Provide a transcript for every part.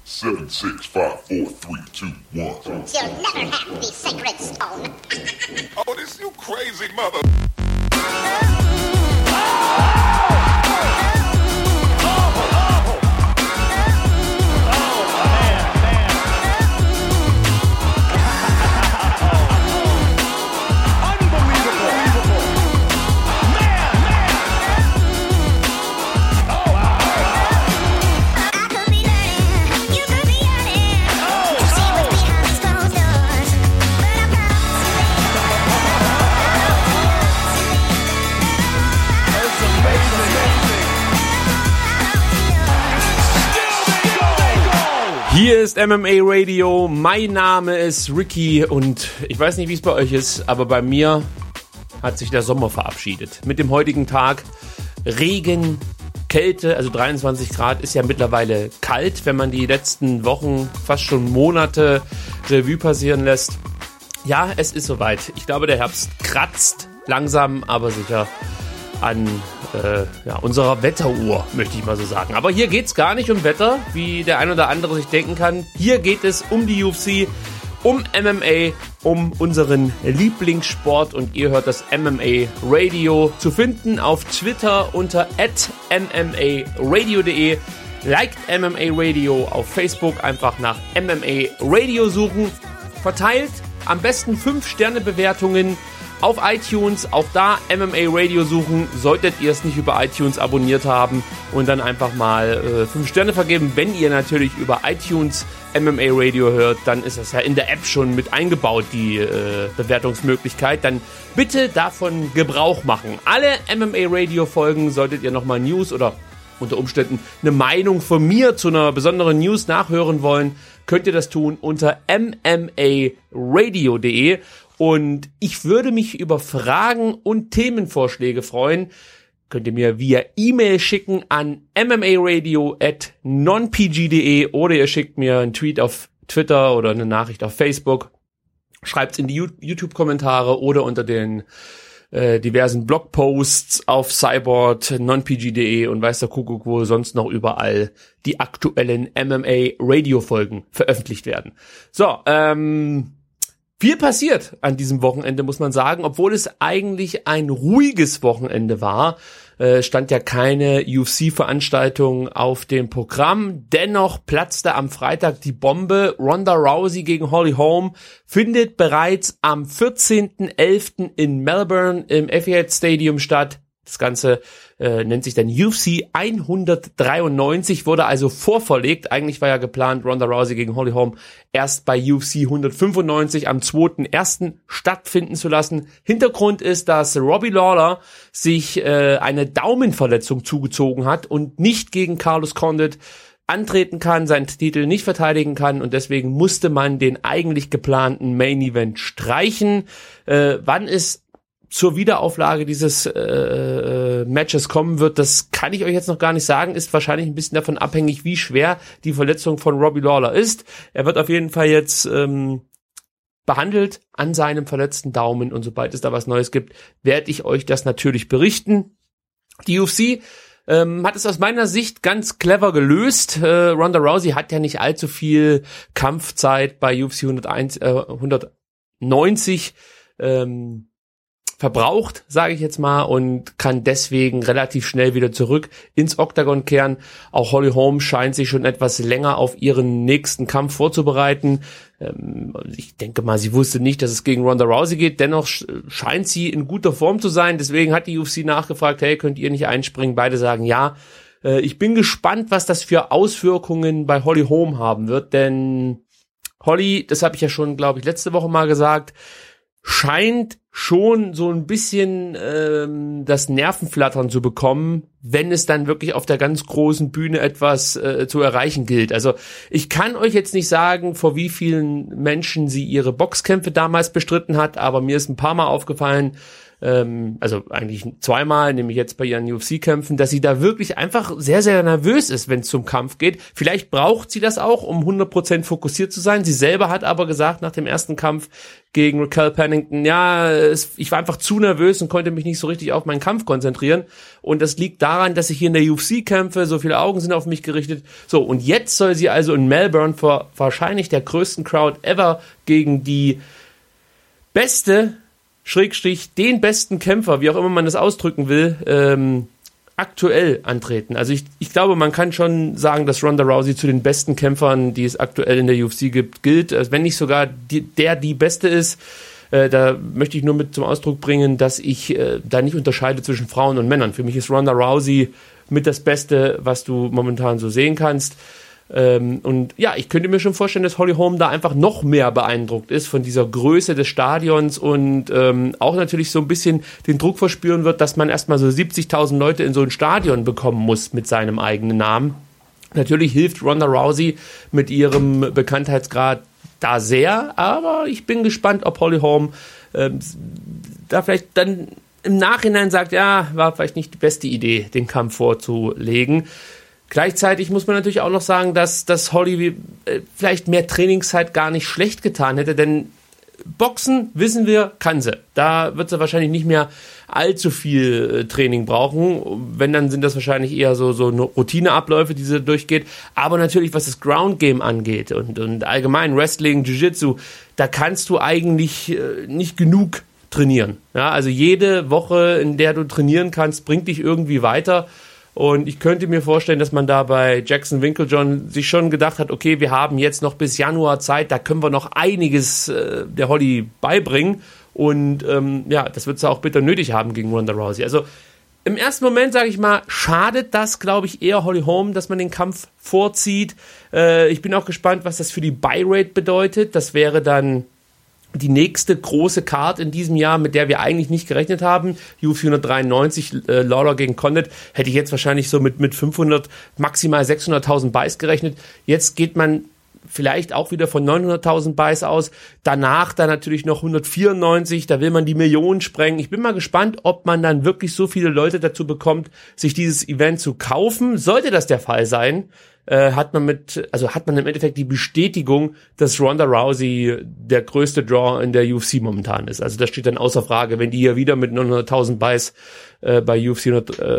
7, 6, 5, 4, 3, 2, 1. You'll never have the sacred stone. Oh, this you crazy mother... Hier ist MMA Radio, mein Name ist Ricky und ich weiß nicht, wie es bei euch ist, aber bei mir hat sich der Sommer verabschiedet. Mit dem heutigen Tag Regen, Kälte, also 23 Grad ist ja mittlerweile kalt, wenn man die letzten Wochen, fast schon Monate Revue passieren lässt. Ja, es ist soweit. Ich glaube, der Herbst kratzt langsam, aber sicher an unserer Wetteruhr, möchte ich mal so sagen. Aber hier geht's gar nicht um Wetter, wie der ein oder andere sich denken kann. Hier geht es um die UFC, um MMA, um unseren Lieblingssport und ihr hört das MMA Radio zu finden auf Twitter unter @mmaradio.de. Liked MMA Radio auf Facebook, einfach nach MMA Radio suchen. Verteilt am besten 5-Sterne-Bewertungen auf iTunes, auch da MMA Radio suchen, solltet ihr es nicht über iTunes abonniert haben und dann einfach mal 5 Sterne vergeben. Wenn ihr natürlich über iTunes MMA Radio hört, dann ist das ja in der App schon mit eingebaut, die Bewertungsmöglichkeit. Dann bitte davon Gebrauch machen. Alle MMA Radio Folgen solltet ihr nochmal News oder unter Umständen eine Meinung von mir zu einer besonderen News nachhören wollen, könnt ihr das tun unter mmaradio.de. Und ich würde mich über Fragen und Themenvorschläge freuen. Könnt ihr mir via E-Mail schicken an mmaradio@nonpg.de oder ihr schickt mir einen Tweet auf Twitter oder eine Nachricht auf Facebook. Schreibt's in die YouTube-Kommentare oder unter den diversen Blogposts auf Cyborg, nonpg.de und weiß der Kuckuck, wo sonst noch überall die aktuellen MMA-Radio-Folgen veröffentlicht werden. So, viel passiert an diesem Wochenende, muss man sagen. Obwohl es eigentlich ein ruhiges Wochenende war, stand ja keine UFC-Veranstaltung auf dem Programm. Dennoch platzte am Freitag die Bombe. Ronda Rousey gegen Holly Holm findet bereits am 14.11. in Melbourne im Etihad Stadium statt. Das Ganze nennt sich dann UFC 193, wurde also vorverlegt. Eigentlich war ja geplant, Ronda Rousey gegen Holly Holm erst bei UFC 195 am 2.1. stattfinden zu lassen. Hintergrund ist, dass Robbie Lawler sich eine Daumenverletzung zugezogen hat und nicht gegen Carlos Condit antreten kann, seinen Titel nicht verteidigen kann und deswegen musste man den eigentlich geplanten Main Event streichen. Wann es zur Wiederauflage dieses Matches kommen wird, das kann ich euch jetzt noch gar nicht sagen, ist wahrscheinlich ein bisschen davon abhängig, wie schwer die Verletzung von Robbie Lawler ist. Er wird auf jeden Fall jetzt behandelt an seinem verletzten Daumen und sobald es da was Neues gibt, werde ich euch das natürlich berichten. Die UFC hat es aus meiner Sicht ganz clever gelöst. Ronda Rousey hat ja nicht allzu viel Kampfzeit bei UFC 190 verbraucht, sage ich jetzt mal, und kann deswegen relativ schnell wieder zurück ins Oktagon kehren. Auch Holly Holm scheint sich schon etwas länger auf ihren nächsten Kampf vorzubereiten. Ich denke mal, sie wusste nicht, dass es gegen Ronda Rousey geht. Dennoch scheint sie in guter Form zu sein. Deswegen hat die UFC nachgefragt, hey, könnt ihr nicht einspringen? Beide sagen ja. Ich bin gespannt, was das für Auswirkungen bei Holly Holm haben wird, denn Holly, das habe ich ja schon, glaube ich, letzte Woche mal gesagt, scheint schon so ein bisschen das Nervenflattern zu bekommen, wenn es dann wirklich auf der ganz großen Bühne etwas zu erreichen gilt. Also ich kann euch jetzt nicht sagen, vor wie vielen Menschen sie ihre Boxkämpfe damals bestritten hat, aber mir ist ein paar Mal aufgefallen, also eigentlich zweimal, nämlich jetzt bei ihren UFC-Kämpfen, dass sie da wirklich einfach sehr, sehr nervös ist, wenn es zum Kampf geht. Vielleicht braucht sie das auch, um 100% fokussiert zu sein. Sie selber hat aber gesagt nach dem ersten Kampf gegen Raquel Pennington, ja, ich war einfach zu nervös und konnte mich nicht so richtig auf meinen Kampf konzentrieren. Und das liegt daran, dass ich hier in der UFC kämpfe, so viele Augen sind auf mich gerichtet. So, und jetzt soll sie also in Melbourne vor wahrscheinlich der größten Crowd ever gegen die beste, Schrägstrich, den besten Kämpfer, wie auch immer man das ausdrücken will, aktuell antreten. Also ich glaube, man kann schon sagen, dass Ronda Rousey zu den besten Kämpfern, die es aktuell in der UFC gibt, gilt. Also wenn nicht sogar die beste ist. Da möchte ich nur mit zum Ausdruck bringen, dass ich da nicht unterscheide zwischen Frauen und Männern. Für mich ist Ronda Rousey mit das Beste, was du momentan so sehen kannst. Und ja, ich könnte mir schon vorstellen, dass Holly Holm da einfach noch mehr beeindruckt ist von dieser Größe des Stadions und auch natürlich so ein bisschen den Druck verspüren wird, dass man erstmal so 70.000 Leute in so ein Stadion bekommen muss mit seinem eigenen Namen. Natürlich hilft Ronda Rousey mit ihrem Bekanntheitsgrad da sehr, aber ich bin gespannt, ob Holly Holm da vielleicht dann im Nachhinein sagt, ja, war vielleicht nicht die beste Idee, den Kampf vorzulegen. Gleichzeitig muss man natürlich auch noch sagen, dass Holly vielleicht mehr Trainingszeit gar nicht schlecht getan hätte, denn Boxen, wissen wir, kann sie. Da wird sie wahrscheinlich nicht mehr allzu viel Training brauchen. Wenn, dann sind das wahrscheinlich eher so Routineabläufe, die sie durchgeht. Aber natürlich, was das Ground Game angeht und allgemein Wrestling, Jiu-Jitsu, da kannst du eigentlich nicht genug trainieren. Ja, also jede Woche, in der du trainieren kannst, bringt dich irgendwie weiter. Und ich könnte mir vorstellen, dass man da bei Jackson Winkeljohn sich schon gedacht hat, okay, wir haben jetzt noch bis Januar Zeit, da können wir noch einiges der Holly beibringen. Und ja, das wird sie auch bitter nötig haben gegen Ronda Rousey. Also im ersten Moment, sage ich mal, schadet das, glaube ich, eher Holly Holm, dass man den Kampf vorzieht. Ich bin auch gespannt, was das für die Buy-Rate bedeutet. Das wäre dann die nächste große Card in diesem Jahr, mit der wir eigentlich nicht gerechnet haben. UFC 193, Lawler gegen Condit, hätte ich jetzt wahrscheinlich so mit 500, maximal 600.000 Buys gerechnet. Jetzt geht man vielleicht auch wieder von 900.000 Buys aus. Danach dann natürlich noch 194, da will man die Millionen sprengen. Ich bin mal gespannt, ob man dann wirklich so viele Leute dazu bekommt, sich dieses Event zu kaufen. Sollte das der Fall sein, hat man im Endeffekt die Bestätigung, dass Ronda Rousey der größte Draw in der UFC momentan ist. Also das steht dann außer Frage, wenn die hier wieder mit 900.000 Buys bei UFC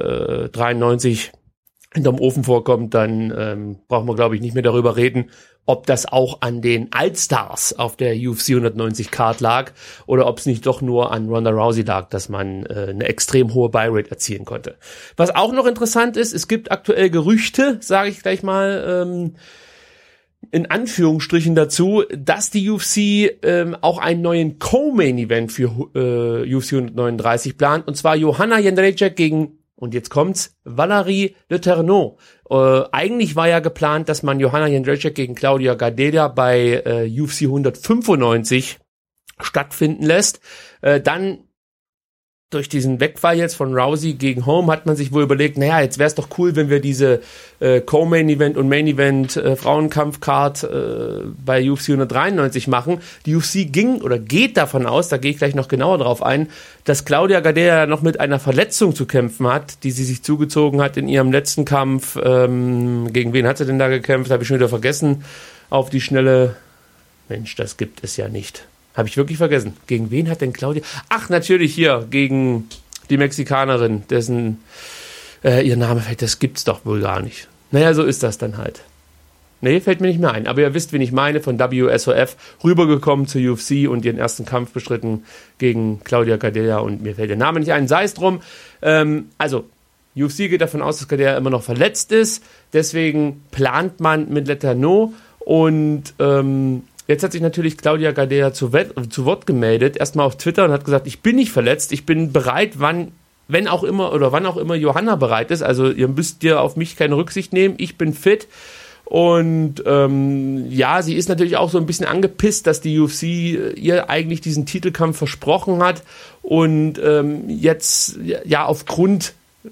193 hinterm Ofen vorkommt, dann brauchen wir, glaube ich, nicht mehr darüber reden, ob das auch an den Allstars auf der UFC 190 Card lag oder ob es nicht doch nur an Ronda Rousey lag, dass man eine extrem hohe Buy-Rate erzielen konnte. Was auch noch interessant ist, es gibt aktuell Gerüchte, sage ich gleich mal in Anführungsstrichen dazu, dass die UFC auch einen neuen Co-Main-Event für UFC 139 plant, und zwar Joanna Jędrzejczyk gegen, und jetzt kommt's, Valerie Letourneau. Eigentlich war ja geplant, dass man Joanna Jędrzejczyk gegen Claudia Gadelha bei UFC 195 stattfinden lässt. Dann durch diesen Wegfall jetzt von Rousey gegen Holm hat man sich wohl überlegt, naja, jetzt wäre es doch cool, wenn wir diese Co-Main-Event und Main-Event Frauenkampf-Card bei UFC 193 machen. Die UFC geht davon aus, da gehe ich gleich noch genauer drauf ein, dass Claudia Gadelha noch mit einer Verletzung zu kämpfen hat, die sie sich zugezogen hat in ihrem letzten Kampf. Gegen wen hat sie denn da gekämpft? Habe ich schon wieder vergessen. Auf die Schnelle. Mensch, das gibt es ja nicht. Habe ich wirklich vergessen. Gegen wen hat denn Claudia? Ach, natürlich hier, gegen die Mexikanerin, dessen ihr Name fällt, das gibt's doch wohl gar nicht. Naja, so ist das dann halt. Nee, fällt mir nicht mehr ein. Aber ihr wisst, wen ich meine, von WSOF rübergekommen zur UFC und ihren ersten Kampf bestritten gegen Claudia Gadelha, und mir fällt der Name nicht ein, sei es drum. Also, UFC geht davon aus, dass Gadelha immer noch verletzt ist, deswegen plant man mit Letourneau, und jetzt hat sich natürlich Claudia Gadelha zu Wort gemeldet, erstmal auf Twitter, und hat gesagt, ich bin nicht verletzt, ich bin bereit, wann auch immer Johanna bereit ist, also ihr müsst auf mich keine Rücksicht nehmen, ich bin fit. Und ja, sie ist natürlich auch so ein bisschen angepisst, dass die UFC ihr eigentlich diesen Titelkampf versprochen hat und jetzt ja aufgrund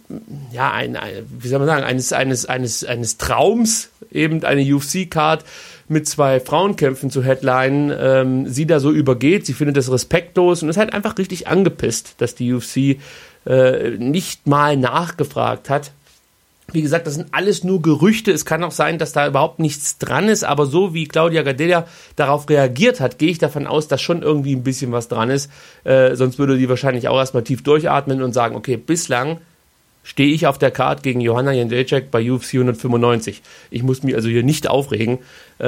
wie soll man sagen, eines Traums, eben eine UFC-Card mit 2 Frauenkämpfen zu headlinen, sie da so übergeht. Sie findet das respektlos und ist halt einfach richtig angepisst, dass die UFC nicht mal nachgefragt hat. Wie gesagt, das sind alles nur Gerüchte. Es kann auch sein, dass da überhaupt nichts dran ist, aber so wie Claudia Gadelha darauf reagiert hat, gehe ich davon aus, dass schon irgendwie ein bisschen was dran ist. Sonst würde die wahrscheinlich auch erstmal tief durchatmen und sagen, okay, bislang stehe ich auf der Card gegen Joanna Jędrzejczyk bei UFC 195. Ich muss mich also hier nicht aufregen.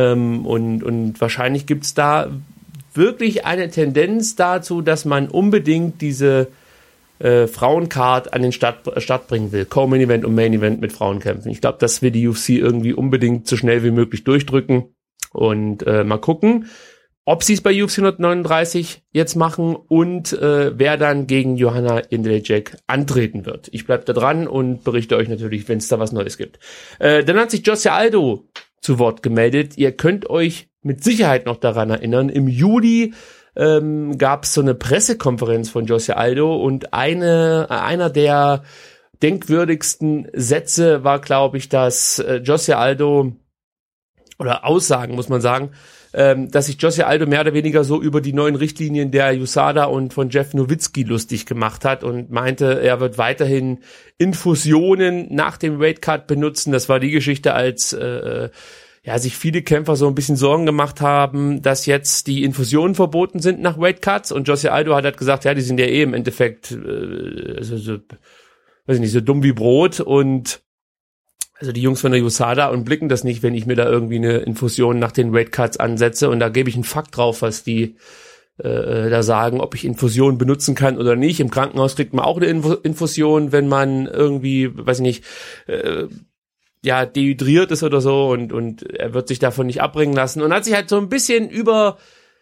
Und wahrscheinlich gibt's da wirklich eine Tendenz dazu, dass man unbedingt diese Frauencard an den Start bringen will. Co-Main Event und Main Event mit Frauenkämpfen. Ich glaube, das will die UFC irgendwie unbedingt so schnell wie möglich durchdrücken. Und mal gucken, ob sie es bei UFC 139 jetzt machen und wer dann gegen Joanna Jędrzejczyk antreten wird. Ich bleib da dran und berichte euch natürlich, wenn es da was Neues gibt. Dann hat sich Jose Aldo zu Wort gemeldet. Ihr könnt euch mit Sicherheit noch daran erinnern. Im Juli gab es so eine Pressekonferenz von Jose Aldo und einer der denkwürdigsten Sätze war, glaube ich, dass Jose Aldo, oder Aussagen muss man sagen, dass sich Jose Aldo mehr oder weniger so über die neuen Richtlinien der USADA und von Jeff Nowitzki lustig gemacht hat und meinte, er wird weiterhin Infusionen nach dem Weightcut benutzen. Das war die Geschichte, als sich viele Kämpfer so ein bisschen Sorgen gemacht haben, dass jetzt die Infusionen verboten sind nach Weightcuts, und Jose Aldo hat halt gesagt, ja, die sind ja im Endeffekt so dumm wie Brot, und also die Jungs von der USADA und blicken das nicht, wenn ich mir da irgendwie eine Infusion nach den Weightcuts ansetze, und da gebe ich einen Fakt drauf, was die da sagen, ob ich Infusionen benutzen kann oder nicht. Im Krankenhaus kriegt man auch eine Infusion, wenn man irgendwie, weiß ich nicht, dehydriert ist oder so, und er wird sich davon nicht abbringen lassen, und hat sich halt so ein bisschen über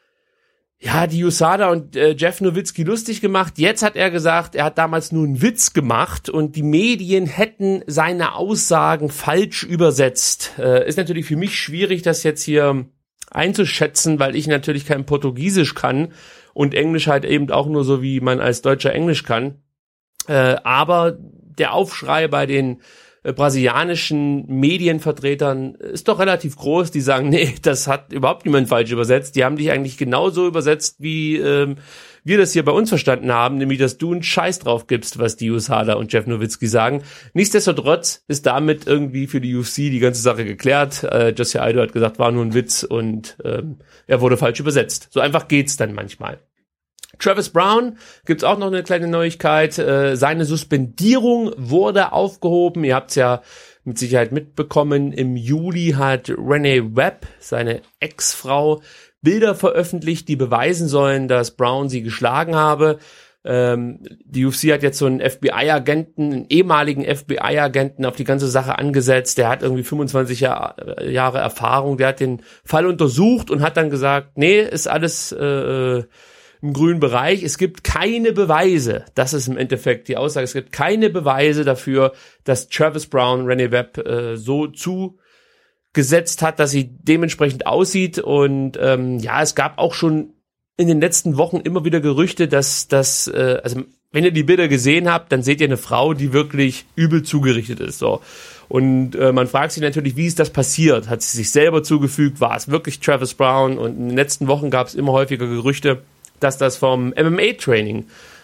die USADA und Jeff Nowitzki lustig gemacht. Jetzt hat er gesagt, er hat damals nur einen Witz gemacht und die Medien hätten seine Aussagen falsch übersetzt. Ist natürlich für mich schwierig, das jetzt hier einzuschätzen, weil ich natürlich kein Portugiesisch kann und Englisch halt eben auch nur so, wie man als Deutscher Englisch kann. Aber der Aufschrei bei den brasilianischen Medienvertretern ist doch relativ groß, die sagen, nee, das hat überhaupt niemand falsch übersetzt. Die haben dich eigentlich genauso übersetzt, wie wir das hier bei uns verstanden haben, nämlich, dass du einen Scheiß drauf gibst, was die USADA und Jeff Nowitzki sagen. Nichtsdestotrotz ist damit irgendwie für die UFC die ganze Sache geklärt. Jose Aldo hat gesagt, war nur ein Witz, und er wurde falsch übersetzt. So einfach geht's dann manchmal. Travis Browne gibt's auch noch eine kleine Neuigkeit. Seine Suspendierung wurde aufgehoben. Ihr habt's ja mit Sicherheit mitbekommen. Im Juli hat Renee Webb, seine Ex-Frau, Bilder veröffentlicht, die beweisen sollen, dass Browne sie geschlagen habe. Die UFC hat jetzt so einen einen ehemaligen FBI-Agenten auf die ganze Sache angesetzt. Der hat irgendwie 25 Jahre Erfahrung. Der hat den Fall untersucht und hat dann gesagt, nee, ist alles im grünen Bereich. Es gibt keine Beweise, das ist im Endeffekt die Aussage, es gibt keine Beweise dafür, dass Travis Browne Renee Webb so zugesetzt hat, dass sie dementsprechend aussieht. Und es gab auch schon in den letzten Wochen immer wieder Gerüchte, dass also wenn ihr die Bilder gesehen habt, dann seht ihr eine Frau, die wirklich übel zugerichtet ist. So. Und man fragt sich natürlich, wie ist das passiert? Hat sie sich selber zugefügt? War es wirklich Travis Browne? Und in den letzten Wochen gab es immer häufiger Gerüchte, dass das vom MMA-Training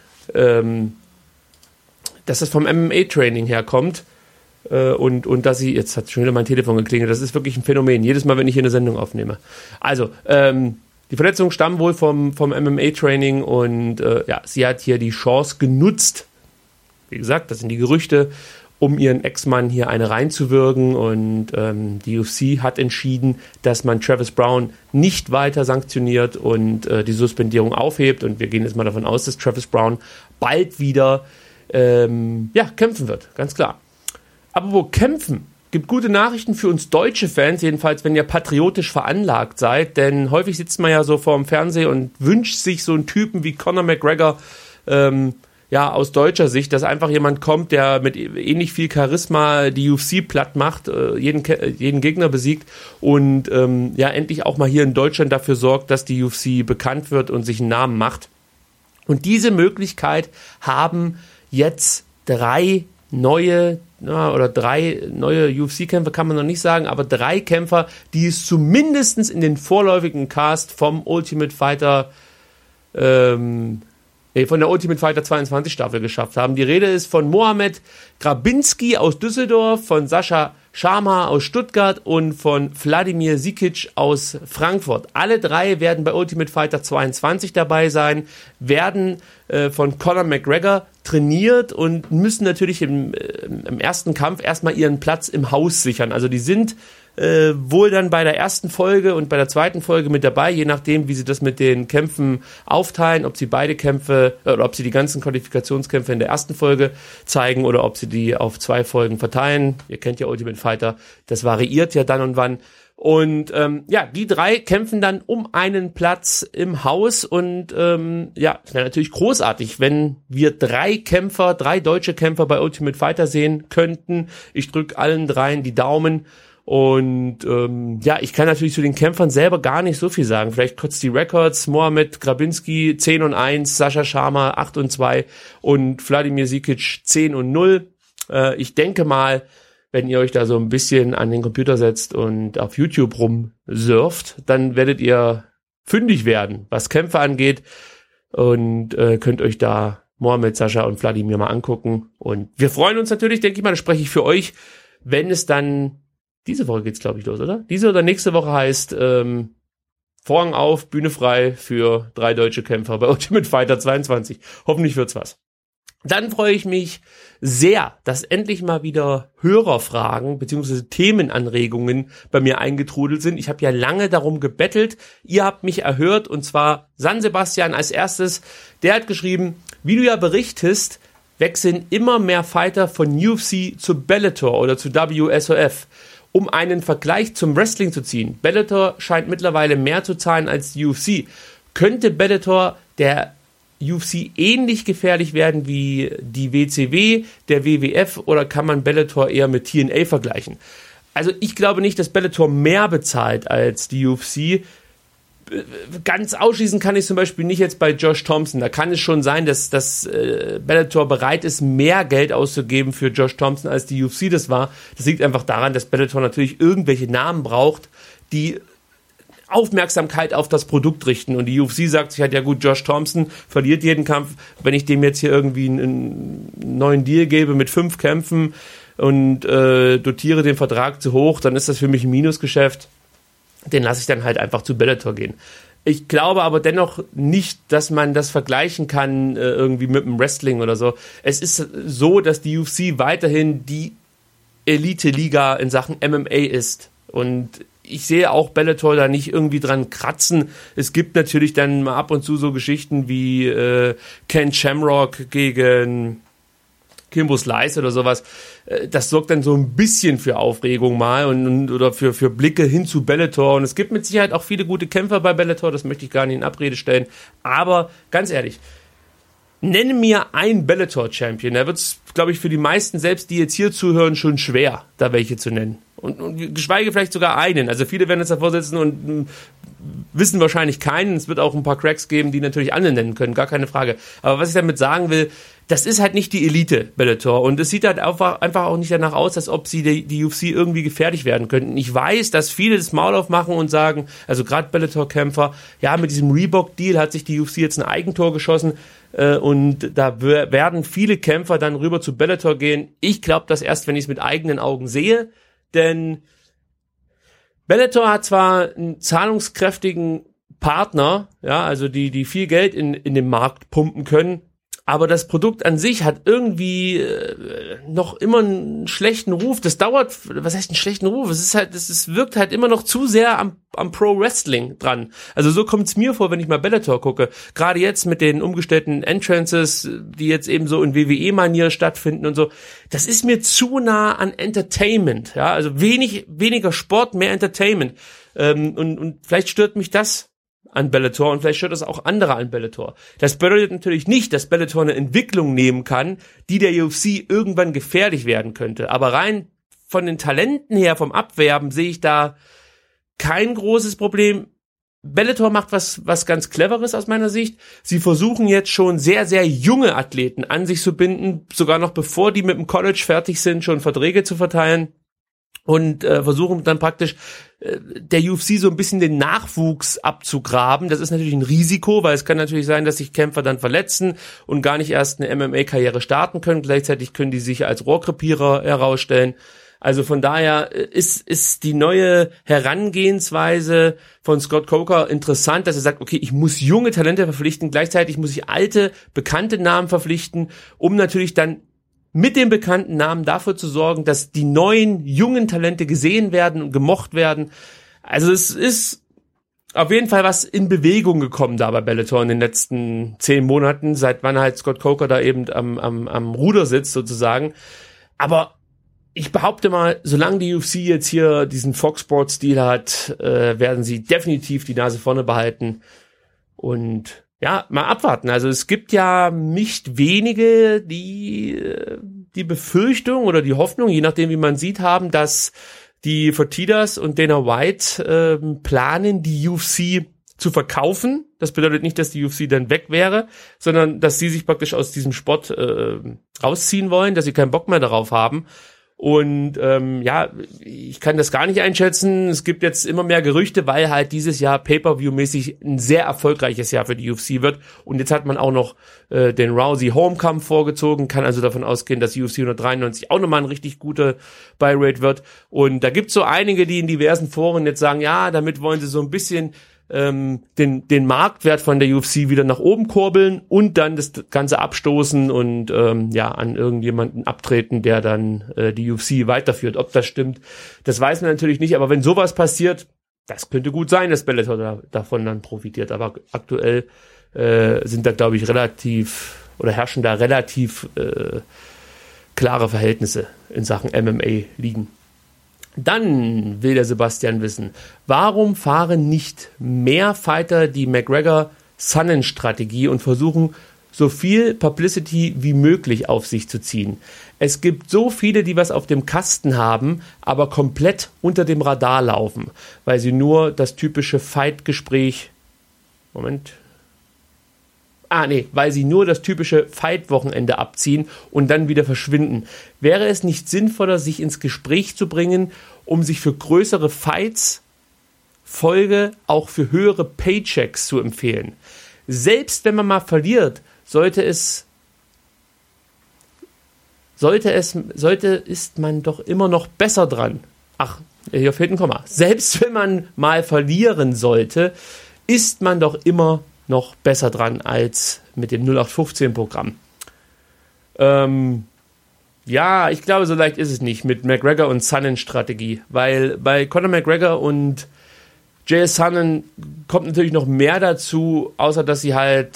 herkommt, und dass sie, jetzt hat schon wieder mein Telefon geklingelt, das ist wirklich ein Phänomen, jedes Mal, wenn ich hier eine Sendung aufnehme. Also, die Verletzungen stammen wohl vom MMA-Training, und sie hat hier die Chance genutzt, wie gesagt, das sind die Gerüchte, um ihren Ex-Mann hier eine reinzuwirken, und die UFC hat entschieden, dass man Travis Browne nicht weiter sanktioniert und die Suspendierung aufhebt, und wir gehen jetzt mal davon aus, dass Travis Browne bald wieder kämpfen wird, ganz klar. Aber wo kämpfen? Gibt gute Nachrichten für uns deutsche Fans, jedenfalls, wenn ihr patriotisch veranlagt seid, denn häufig sitzt man ja so vorm Fernseher und wünscht sich so einen Typen wie Conor McGregor, aus deutscher Sicht, dass einfach jemand kommt, der mit ähnlich viel Charisma die UFC platt macht, jeden Gegner besiegt und endlich auch mal hier in Deutschland dafür sorgt, dass die UFC bekannt wird und sich einen Namen macht. Und diese Möglichkeit haben jetzt drei neue UFC-Kämpfer, kann man noch nicht sagen, aber 3 Kämpfer, die es zumindestens in den vorläufigen Cast vom Ultimate Fighter von der Ultimate Fighter 22 Staffel geschafft haben. Die Rede ist von Mohamed Grabinski aus Düsseldorf, von Sascha Sharma aus Stuttgart und von Wladimir Sikic aus Frankfurt. Alle 3 werden bei Ultimate Fighter 22 dabei sein, werden von Conor McGregor trainiert und müssen natürlich im ersten Kampf erstmal ihren Platz im Haus sichern. Also die sind wohl dann bei der ersten Folge und bei der zweiten Folge mit dabei, je nachdem, wie sie das mit den Kämpfen aufteilen, ob sie beide Kämpfe oder ob sie die ganzen Qualifikationskämpfe in der ersten Folge zeigen oder ob sie die auf 2 Folgen verteilen. Ihr kennt ja Ultimate Fighter, das variiert ja dann und wann. Und die 3 kämpfen dann um einen Platz im Haus und es wäre natürlich großartig, wenn wir 3 deutsche Kämpfer bei Ultimate Fighter sehen könnten. Ich drücke allen 3 die Daumen. Und ich kann natürlich zu den Kämpfern selber gar nicht so viel sagen. Vielleicht kurz die Records: Mohamed Grabinski 10-1, Sascha Sharma 8-2 und Wladimir Sikic 10-0. Ich denke mal, wenn ihr euch da so ein bisschen an den Computer setzt und auf YouTube rumsurft, dann werdet ihr fündig werden, was Kämpfe angeht, und könnt euch da Mohamed, Sascha und Wladimir mal angucken. Und wir freuen uns natürlich, denke ich mal, das spreche ich für euch, wenn es dann diese Woche geht's, glaube ich, los, oder? Diese oder nächste Woche heißt Vorhang auf, Bühne frei für 3 deutsche Kämpfer bei Ultimate Fighter 22. Hoffentlich wird's was. Dann freue ich mich sehr, dass endlich mal wieder Hörerfragen bzw. Themenanregungen bei mir eingetrudelt sind. Ich habe ja lange darum gebettelt. Ihr habt mich erhört, und zwar San Sebastian als erstes. Der hat geschrieben: Wie du ja berichtest, wechseln immer mehr Fighter von UFC zu Bellator oder zu WSOF. Um einen Vergleich zum Wrestling zu ziehen: Bellator scheint mittlerweile mehr zu zahlen als die UFC. Könnte Bellator der UFC ähnlich gefährlich werden wie die WCW, der WWF, oder kann man Bellator eher mit TNA vergleichen? Also ich glaube nicht, dass Bellator mehr bezahlt als die UFC. Ganz ausschließen kann ich zum Beispiel nicht jetzt bei Josh Thompson. Da kann es schon sein, dass Bellator bereit ist, mehr Geld auszugeben für Josh Thompson, als die UFC das war. Das liegt einfach daran, dass Bellator natürlich irgendwelche Namen braucht, die Aufmerksamkeit auf das Produkt richten. Und die UFC sagt sich halt, ja gut, Josh Thompson verliert jeden Kampf. Wenn ich dem jetzt hier irgendwie einen neuen Deal gebe mit 5 Kämpfen und dotiere den Vertrag zu hoch, dann ist das für mich ein Minusgeschäft. Den lasse ich dann halt einfach zu Bellator gehen. Ich glaube aber dennoch nicht, dass man das vergleichen kann irgendwie mit dem Wrestling oder so. Es ist so, dass die UFC weiterhin die Elite-Liga in Sachen MMA ist. Und ich sehe auch Bellator da nicht irgendwie dran kratzen. Es gibt natürlich dann mal ab und zu so Geschichten wie Ken Shamrock gegen Kimbo Slice oder sowas. Das sorgt dann so ein bisschen für Aufregung mal oder für Blicke hin zu Bellator. Und es gibt mit Sicherheit auch viele gute Kämpfer bei Bellator, das möchte ich gar nicht in Abrede stellen. Aber ganz ehrlich, nenne mir einen Bellator-Champion. Da wird es, glaube ich, für die meisten, selbst die jetzt hier zuhören, schon schwer, da welche zu nennen. Und geschweige vielleicht sogar einen. Also viele werden jetzt davor sitzen und wissen wahrscheinlich keinen. Es wird auch ein paar Cracks geben, die natürlich alle nennen können, gar keine Frage. Aber was ich damit sagen will, das ist halt nicht die Elite Bellator. Und es sieht halt einfach auch nicht danach aus, als ob sie die UFC irgendwie gefährlich werden könnten. Ich weiß, dass viele das Maul aufmachen und sagen, also gerade Bellator-Kämpfer, ja, mit diesem Reebok-Deal hat sich die UFC jetzt ein Eigentor geschossen. Und da werden viele Kämpfer dann rüber zu Bellator gehen. Ich glaube das erst, wenn ich es mit eigenen Augen sehe. Denn Bellator hat zwar einen zahlungskräftigen Partner, ja, also die viel Geld in den Markt pumpen können, aber das Produkt an sich hat irgendwie noch immer einen schlechten Ruf. Das dauert, was heißt einen schlechten Ruf? Es wirkt halt immer noch zu sehr am Pro-Wrestling dran. Also so kommt es mir vor, wenn ich mal Bellator gucke. Gerade jetzt mit den umgestellten Entrances, die jetzt eben so in WWE-Manier stattfinden und so. Das ist mir zu nah an Entertainment. Ja, also weniger Sport, mehr Entertainment. Und vielleicht stört mich das an Bellator und vielleicht stört das auch andere an Bellator. Das bedeutet natürlich nicht, dass Bellator eine Entwicklung nehmen kann, die der UFC irgendwann gefährlich werden könnte. Aber rein von den Talenten her, vom Abwerben, sehe ich da kein großes Problem. Bellator macht was ganz Cleveres aus meiner Sicht. Sie versuchen jetzt schon sehr, sehr junge Athleten an sich zu binden, sogar noch bevor die mit dem College fertig sind, schon Verträge zu verteilen. Und versuchen dann praktisch der UFC so ein bisschen den Nachwuchs abzugraben. Das ist natürlich ein Risiko, weil es kann natürlich sein, dass sich Kämpfer dann verletzen und gar nicht erst eine MMA-Karriere starten können. Gleichzeitig können die sich als Rohrkrepierer herausstellen. Also von daher ist die neue Herangehensweise von Scott Coker interessant, dass er sagt, okay, ich muss junge Talente verpflichten, gleichzeitig muss ich alte, bekannte Namen verpflichten, um natürlich dann mit den bekannten Namen dafür zu sorgen, dass die neuen, jungen Talente gesehen werden und gemocht werden. Also es ist auf jeden Fall was in Bewegung gekommen da bei Bellator in den letzten 10 Monaten, seit wann halt Scott Coker da eben am Ruder sitzt sozusagen. Aber ich behaupte mal, solange die UFC jetzt hier diesen Fox Sports Deal hat, werden sie definitiv die Nase vorne behalten und ja, mal abwarten. Also es gibt ja nicht wenige, die Befürchtung oder die Hoffnung, je nachdem wie man sieht, haben, dass die Fertitas und Dana White planen, die UFC zu verkaufen. Das bedeutet nicht, dass die UFC dann weg wäre, sondern dass sie sich praktisch aus diesem Sport rausziehen wollen, dass sie keinen Bock mehr darauf haben. Und ja, ich kann das gar nicht einschätzen. Es gibt jetzt immer mehr Gerüchte, weil halt dieses Jahr Pay-Per-View-mäßig ein sehr erfolgreiches Jahr für die UFC wird. Und jetzt hat man auch noch den Rousey-Homekampf vorgezogen, kann also davon ausgehen, dass UFC 193 auch nochmal ein richtig guter Buy-Rate wird. Und da gibt's so einige, die in diversen Foren jetzt sagen, ja, damit wollen sie so ein bisschen den Marktwert von der UFC wieder nach oben kurbeln und dann das Ganze abstoßen und ja an irgendjemanden abtreten, der dann die UFC weiterführt. Ob das stimmt, das weiß man natürlich nicht, aber wenn sowas passiert, das könnte gut sein, dass Bellator davon dann profitiert, aber aktuell sind da, glaube ich, herrschen da relativ klare Verhältnisse in Sachen MMA liegen. Dann will der Sebastian wissen, warum fahren nicht mehr Fighter die McGregor-Sonnen-Strategie und versuchen, so viel Publicity wie möglich auf sich zu ziehen? Es gibt so viele, die was auf dem Kasten haben, aber komplett unter dem Radar laufen, weil sie nur das typische Fight-Gespräch weil sie nur das typische Fight-Wochenende abziehen und dann wieder verschwinden. Wäre es nicht sinnvoller, sich ins Gespräch zu bringen, um sich für größere Fights Folge auch für höhere Paychecks zu empfehlen? Selbst wenn man mal verliert, ist man doch immer noch besser dran. Ach, hier fehlt ein Komma. Selbst wenn man mal verlieren sollte, ist man doch immer noch besser dran als mit dem 0815-Programm. Ja, ich glaube, so leicht ist es nicht mit McGregor und Sonnen-Strategie, weil bei Conor McGregor und J.S. Sonnen kommt natürlich noch mehr dazu, außer dass sie halt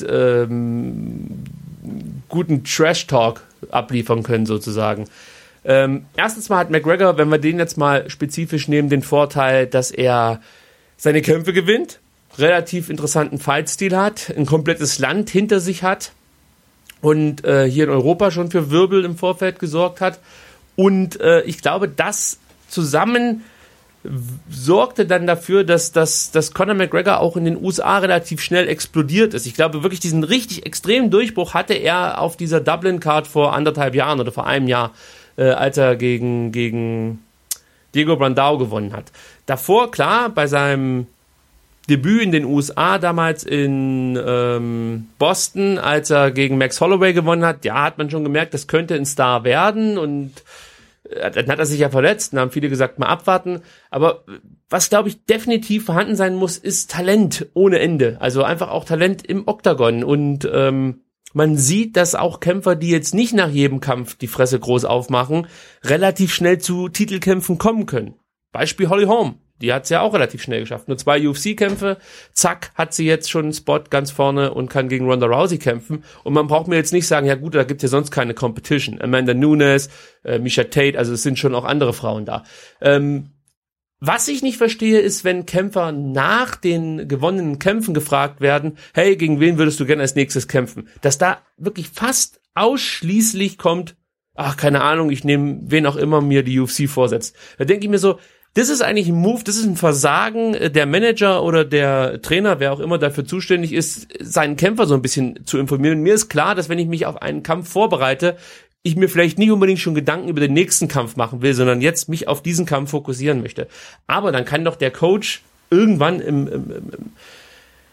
guten Trash-Talk abliefern können, sozusagen. Erstens mal hat McGregor, wenn wir den jetzt mal spezifisch nehmen, den Vorteil, dass er seine Kämpfe gewinnt, relativ interessanten Fightstil hat, ein komplettes Land hinter sich hat und hier in Europa schon für Wirbel im Vorfeld gesorgt hat. Und ich glaube, das zusammen sorgte dann dafür, dass Conor McGregor auch in den USA relativ schnell explodiert ist. Ich glaube wirklich, diesen richtig extremen Durchbruch hatte er auf dieser Dublin-Card vor 1,5 Jahren oder vor einem Jahr, als er gegen Diego Brandao gewonnen hat. Davor, klar, bei seinem Debüt in den USA, damals in Boston, als er gegen Max Holloway gewonnen hat, ja, hat man schon gemerkt, das könnte ein Star werden und dann hat er sich ja verletzt und haben viele gesagt, mal abwarten. Aber was, glaube ich, definitiv vorhanden sein muss, ist Talent ohne Ende. Also einfach auch Talent im Oktagon. Und man sieht, dass auch Kämpfer, die jetzt nicht nach jedem Kampf die Fresse groß aufmachen, relativ schnell zu Titelkämpfen kommen können. Beispiel Holly Holm. Die hat's ja auch relativ schnell geschafft. Nur 2 UFC-Kämpfe, zack, hat sie jetzt schon einen Spot ganz vorne und kann gegen Ronda Rousey kämpfen. Und man braucht mir jetzt nicht sagen, ja gut, da gibt's ja sonst keine Competition. Amanda Nunes, Miesha Tate, also es sind schon auch andere Frauen da. Was ich nicht verstehe, ist, wenn Kämpfer nach den gewonnenen Kämpfen gefragt werden, hey, gegen wen würdest du gerne als nächstes kämpfen? Dass da wirklich fast ausschließlich kommt, ach, keine Ahnung, ich nehme wen auch immer mir die UFC vorsetzt. Da denke ich mir so, das ist eigentlich ein Move, das ist ein Versagen der Manager oder der Trainer, wer auch immer dafür zuständig ist, seinen Kämpfer so ein bisschen zu informieren. Mir ist klar, dass wenn ich mich auf einen Kampf vorbereite, ich mir vielleicht nicht unbedingt schon Gedanken über den nächsten Kampf machen will, sondern jetzt mich auf diesen Kampf fokussieren möchte. Aber dann kann doch der Coach irgendwann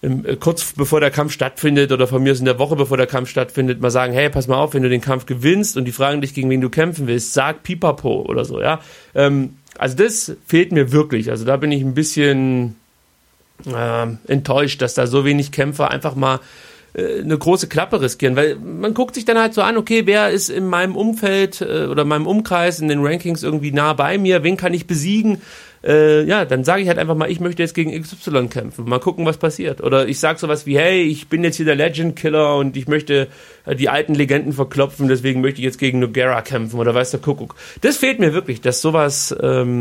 kurz bevor der Kampf stattfindet oder von mir ist in der Woche bevor der Kampf stattfindet, mal sagen, hey, pass mal auf, wenn du den Kampf gewinnst und die fragen dich, gegen wen du kämpfen willst, sag Pipapo oder so, ja. Also das fehlt mir wirklich. Also da bin ich ein bisschen enttäuscht, dass da so wenig Kämpfer einfach mal eine große Klappe riskieren, weil man guckt sich dann halt so an, okay, wer ist in meinem Umfeld oder meinem Umkreis in den Rankings irgendwie nah bei mir, wen kann ich besiegen? Dann sage ich halt einfach mal, ich möchte jetzt gegen XY kämpfen, mal gucken, was passiert. Oder ich sage sowas wie, hey, ich bin jetzt hier der Legend-Killer und ich möchte die alten Legenden verklopfen, deswegen möchte ich jetzt gegen Nogueira kämpfen oder weiß der Kuckuck. Das fehlt mir wirklich, dass sowas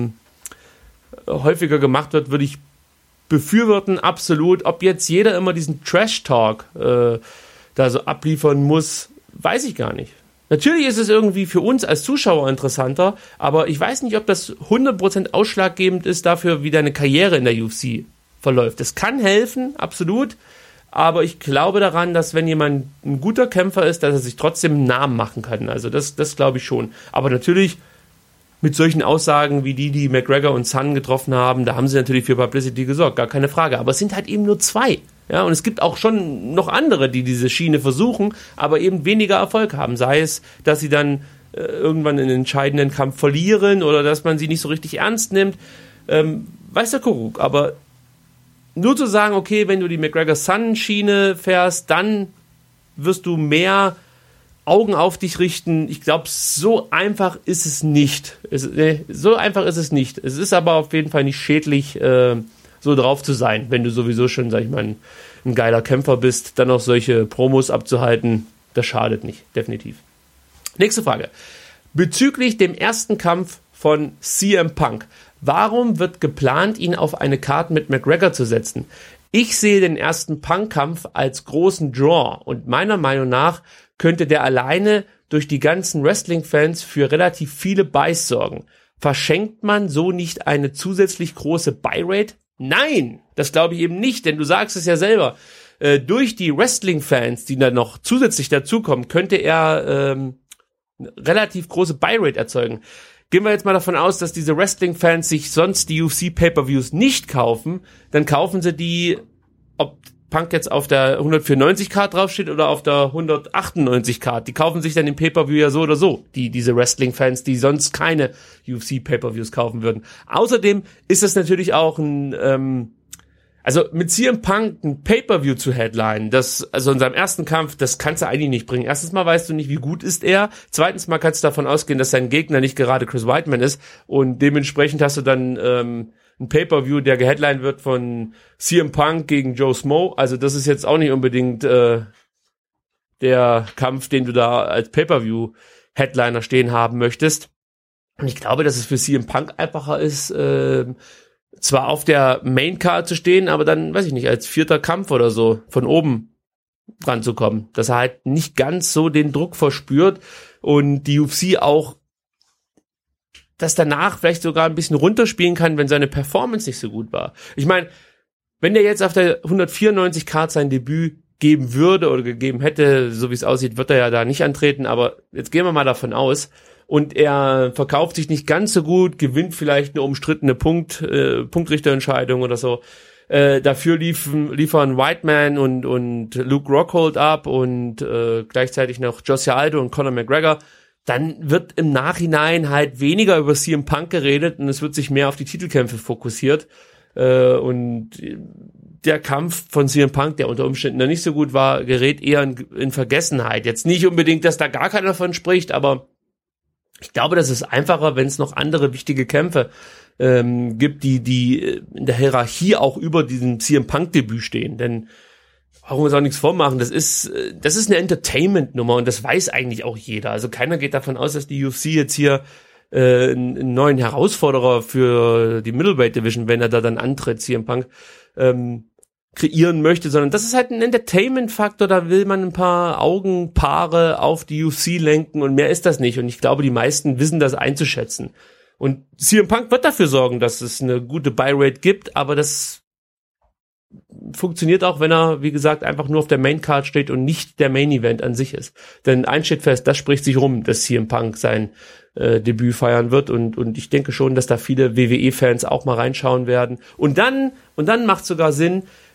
häufiger gemacht wird, würde ich befürworten, absolut. Ob jetzt jeder immer diesen Trash-Talk da so abliefern muss, weiß ich gar nicht. Natürlich ist es irgendwie für uns als Zuschauer interessanter, aber ich weiß nicht, ob das 100% ausschlaggebend ist dafür, wie deine Karriere in der UFC verläuft. Es kann helfen, absolut, aber ich glaube daran, dass wenn jemand ein guter Kämpfer ist, dass er sich trotzdem einen Namen machen kann. Also das glaube ich schon. Aber natürlich mit solchen Aussagen wie die McGregor und Son getroffen haben, da haben sie natürlich für Publicity gesorgt, gar keine Frage. Aber es sind halt eben nur 2. Ja, und es gibt auch schon noch andere, die diese Schiene versuchen, aber eben weniger Erfolg haben. Sei es, dass sie dann irgendwann einen entscheidenden Kampf verlieren oder dass man sie nicht so richtig ernst nimmt. Weiß der Kuckuck. Aber nur zu sagen, okay, wenn du die McGregor-Son-Schiene fährst, dann wirst du mehr Augen auf dich richten. Ich glaube, so einfach ist es nicht. So einfach ist es nicht. Es ist aber auf jeden Fall nicht schädlich, so drauf zu sein, wenn du sowieso schon, sag ich mal, ein geiler Kämpfer bist, dann auch solche Promos abzuhalten, das schadet nicht, definitiv. Nächste Frage. Bezüglich dem ersten Kampf von CM Punk. Warum wird geplant, ihn auf eine Karte mit McGregor zu setzen? Ich sehe den ersten Punk-Kampf als großen Draw und meiner Meinung nach könnte der alleine durch die ganzen Wrestling-Fans für relativ viele Buys sorgen. Verschenkt man so nicht eine zusätzlich große Buy-Rate? Nein, das glaube ich eben nicht, denn du sagst es ja selber. Durch die Wrestling-Fans, die dann noch zusätzlich dazukommen, könnte er relativ große Buy-Rate erzeugen. Gehen wir jetzt mal davon aus, dass diese Wrestling-Fans sich sonst die UFC-Pay-Per-Views nicht kaufen, dann kaufen sie die, ob Punk jetzt auf der 194-Card draufsteht oder auf der 198-Card. Die kaufen sich dann den Pay-Per-View ja so oder so, diese Wrestling-Fans, die sonst keine UFC-Pay-Per-Views kaufen würden. Außerdem ist das natürlich auch also mit CM Punk ein Pay-Per-View zu headlinen, also in seinem ersten Kampf, das kannst du eigentlich nicht bringen. Erstens mal weißt du nicht, wie gut ist er. Zweitens mal kannst du davon ausgehen, dass sein Gegner nicht gerade Chris Weidman ist. Und dementsprechend hast du dann ein Pay-Per-View, der geheadlined wird von CM Punk gegen Joe Smo. Also das ist jetzt auch nicht unbedingt der Kampf, den du da als Pay-Per-View-Headliner stehen haben möchtest. Und ich glaube, dass es für CM Punk einfacher ist, zwar auf der Main-Card zu stehen, aber dann, weiß ich nicht, als 4. Kampf oder so von oben ranzukommen. Dass er halt nicht ganz so den Druck verspürt und die UFC auch das danach vielleicht sogar ein bisschen runterspielen kann, wenn seine Performance nicht so gut war. Ich meine, wenn der jetzt auf der 194 Card sein Debüt geben würde oder gegeben hätte, so wie es aussieht, wird er ja da nicht antreten, aber jetzt gehen wir mal davon aus, und er verkauft sich nicht ganz so gut, gewinnt vielleicht eine umstrittene Punktrichterentscheidung oder so. Dafür liefern Weidman und Luke Rockhold ab und gleichzeitig noch Josiah Aldo und Conor McGregor. Dann wird im Nachhinein halt weniger über CM Punk geredet und es wird sich mehr auf die Titelkämpfe fokussiert. Und der Kampf von CM Punk, der unter Umständen noch nicht so gut war, gerät eher in Vergessenheit. Jetzt nicht unbedingt, dass da gar keiner davon spricht, aber ich glaube, das ist einfacher, wenn es noch andere wichtige Kämpfe gibt, die in der Hierarchie auch über diesem CM Punk-Debüt stehen. Denn brauchen wir uns auch nichts vormachen, das ist eine Entertainment-Nummer und das weiß eigentlich auch jeder. Also keiner geht davon aus, dass die UFC jetzt hier einen neuen Herausforderer für die Middleweight Division, wenn er da dann antritt, CM Punk, kreieren möchte, sondern das ist halt ein Entertainment-Faktor, da will man ein paar Augenpaare auf die UFC lenken und mehr ist das nicht und ich glaube, die meisten wissen das einzuschätzen. Und CM Punk wird dafür sorgen, dass es eine gute Buy-Rate gibt, aber das funktioniert auch, wenn er, wie gesagt, einfach nur auf der Main-Card steht und nicht der Main-Event an sich ist. Denn eins steht fest, das spricht sich rum, dass CM Punk sein Debüt feiern wird und ich denke schon, dass da viele WWE-Fans auch mal reinschauen werden. Und dann macht sogar Sinn,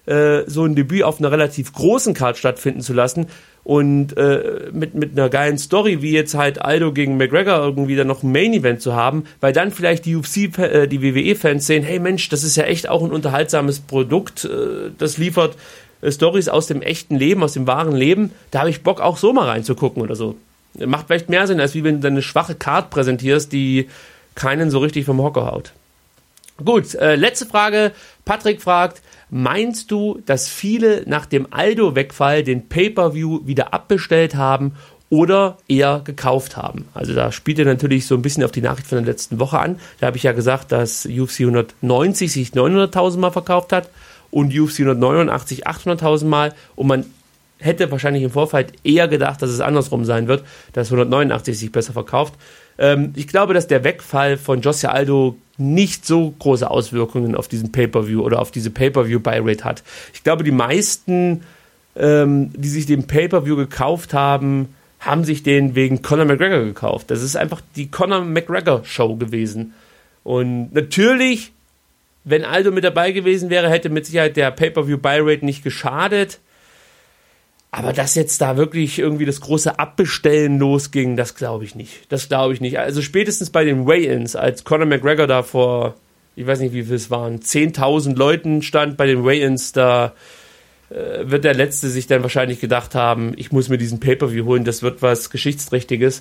so ein Debüt auf einer relativ großen Card stattfinden zu lassen und mit einer geilen Story, wie jetzt halt Aldo gegen McGregor irgendwie dann noch ein Main-Event zu haben, weil dann vielleicht die die WWE-Fans sehen, hey Mensch, das ist ja echt auch ein unterhaltsames Produkt, das liefert Stories aus dem echten Leben, aus dem wahren Leben, da habe ich Bock auch so mal reinzugucken oder so. Macht vielleicht mehr Sinn, als wie wenn du eine schwache Card präsentierst, die keinen so richtig vom Hocker haut. Gut, letzte Frage. Patrick fragt, meinst du, dass viele nach dem Aldo-Wegfall den Pay-Per-View wieder abbestellt haben oder eher gekauft haben? Also da spielt er natürlich so ein bisschen auf die Nachricht von der letzten Woche an. Da habe ich ja gesagt, dass UFC 190 sich 900.000 Mal verkauft hat und UFC 189 800.000 Mal. Und man hätte wahrscheinlich im Vorfeld eher gedacht, dass es andersrum sein wird, dass 189 sich besser verkauft. Ich glaube, dass der Wegfall von José Aldo nicht so große Auswirkungen auf diesen Pay-Per-View oder auf diese Pay-Per-View-Buy-Rate hat. Ich glaube, die meisten, die sich den Pay-Per-View gekauft haben, haben sich den wegen Conor McGregor gekauft. Das ist einfach die Conor McGregor-Show gewesen. Und natürlich, wenn Aldo mit dabei gewesen wäre, hätte mit Sicherheit der Pay-Per-View-Buy-Rate nicht geschadet. Aber dass jetzt da wirklich irgendwie das große Abbestellen losging, das glaube ich nicht. Also spätestens bei den Weigh-Ins, als Conor McGregor da vor, ich weiß nicht wie viel es waren, 10.000 Leuten stand bei den Weigh-Ins, da wird der Letzte sich dann wahrscheinlich gedacht haben, ich muss mir diesen Pay-Per-View holen, das wird was Geschichtsträchtiges.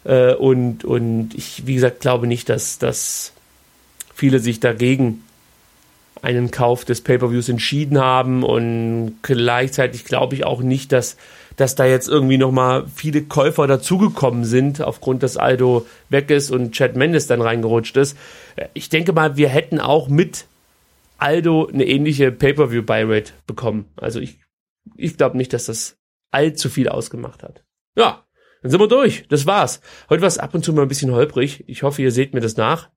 Und ich, wie gesagt, glaube nicht, dass viele sich dagegen einen Kauf des Pay-Per-Views entschieden haben und gleichzeitig glaube ich auch nicht, dass da jetzt irgendwie nochmal viele Käufer dazugekommen sind, aufgrund, dass Aldo weg ist und Chad Mendes dann reingerutscht ist. Ich denke mal, wir hätten auch mit Aldo eine ähnliche Pay-Per-View-Buy-Rate bekommen. Also ich glaube nicht, dass das allzu viel ausgemacht hat. Ja, dann sind wir durch. Das war's. Heute war es ab und zu mal ein bisschen holprig. Ich hoffe, ihr seht mir das nach.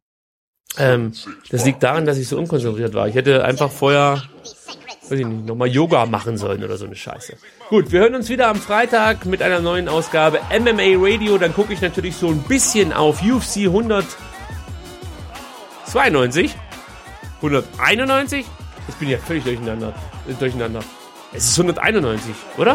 Das liegt daran, dass ich so unkonzentriert war. Ich hätte einfach vorher, weiß ich nicht, nochmal Yoga machen sollen oder so eine Scheiße. Gut, wir hören uns wieder am Freitag mit einer neuen Ausgabe MMA Radio. Dann gucke ich natürlich so ein bisschen auf UFC 192, 191. Jetzt bin ich ja völlig durcheinander. Es ist 191, oder?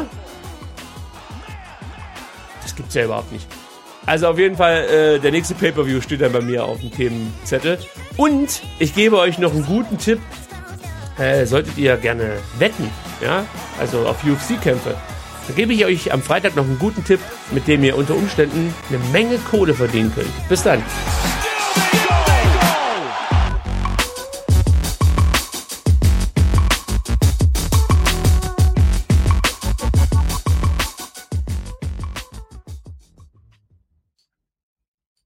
Das gibt's ja überhaupt nicht. Also auf jeden Fall, der nächste Pay-Per-View steht dann bei mir auf dem Themenzettel. Und ich gebe euch noch einen guten Tipp. Solltet ihr gerne wetten, ja, also auf UFC-Kämpfe, dann gebe ich euch am Freitag noch einen guten Tipp, mit dem ihr unter Umständen eine Menge Kohle verdienen könnt. Bis dann.